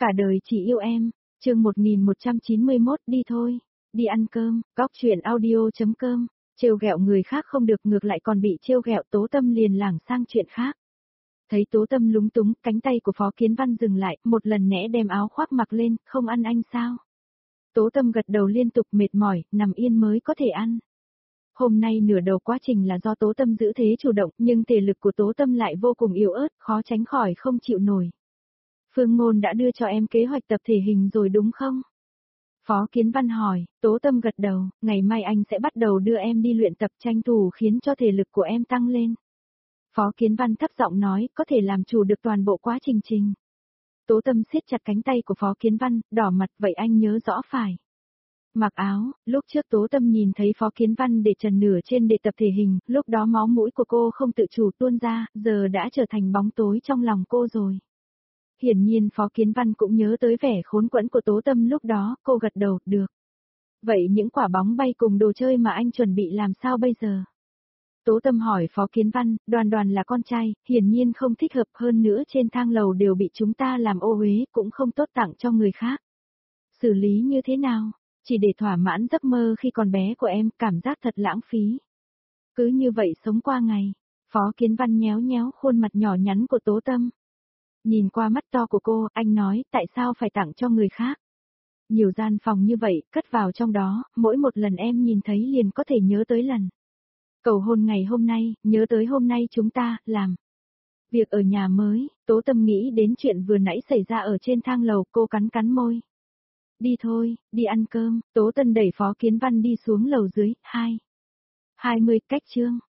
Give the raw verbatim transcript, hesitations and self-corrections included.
Cả đời chỉ yêu em, chương một nghìn một trăm chín mươi mốt đi thôi, đi ăn cơm, góc chuyện audio.com, trêu ghẹo người khác không được ngược lại còn bị trêu ghẹo Tố Tâm liền lảng sang chuyện khác. Thấy Tố Tâm lúng túng, cánh tay của Phó Kiến Văn dừng lại, một lần nẽ đem áo khoác mặc lên, không ăn anh sao? Tố Tâm gật đầu liên tục mệt mỏi, nằm yên mới có thể ăn. Hôm nay nửa đầu quá trình là do Tố Tâm giữ thế chủ động, nhưng thể lực của Tố Tâm lại vô cùng yếu ớt, khó tránh khỏi không chịu nổi. Phương Ngôn đã đưa cho em kế hoạch tập thể hình rồi đúng không? Phó Kiến Văn hỏi, Tố Tâm gật đầu, ngày mai anh sẽ bắt đầu đưa em đi luyện tập tranh thủ khiến cho thể lực của em tăng lên. Phó Kiến Văn thấp giọng nói, có thể làm chủ được toàn bộ quá trình trình. Tố Tâm siết chặt cánh tay của Phó Kiến Văn, đỏ mặt, vậy anh nhớ rõ phải. Mặc áo, lúc trước Tố Tâm nhìn thấy Phó Kiến Văn để trần nửa trên để tập thể hình, lúc đó máu mũi của cô không tự chủ tuôn ra, giờ đã trở thành bóng tối trong lòng cô rồi. Hiển nhiên Phó Kiến Văn cũng nhớ tới vẻ khốn quẫn của Tố Tâm lúc đó, cô gật đầu, được. Vậy những quả bóng bay cùng đồ chơi mà anh chuẩn bị làm sao bây giờ? Tố Tâm hỏi Phó Kiến Văn, Đoàn Đoàn là con trai, hiển nhiên không thích hợp, hơn nữa trên thang lầu đều bị chúng ta làm ô uế, cũng không tốt tặng cho người khác. Xử lý như thế nào? Chỉ để thỏa mãn giấc mơ khi còn bé của em, cảm giác thật lãng phí. Cứ như vậy sống qua ngày. Phó Kiến Văn nhéo nhéo khuôn mặt nhỏ nhắn của Tố Tâm. Nhìn qua mắt to của cô, anh nói, tại sao phải tặng cho người khác? Nhiều gian phòng như vậy, cất vào trong đó, mỗi một lần em nhìn thấy liền có thể nhớ tới lần. Cầu hôn ngày hôm nay, nhớ tới hôm nay chúng ta, làm. Việc ở nhà mới, Tố Tâm nghĩ đến chuyện vừa nãy xảy ra ở trên thang lầu, cô cắn cắn môi. Đi thôi, đi ăn cơm, Tố Tâm đẩy Phó Kiến Văn đi xuống lầu dưới, hai. hai mươi cách chương.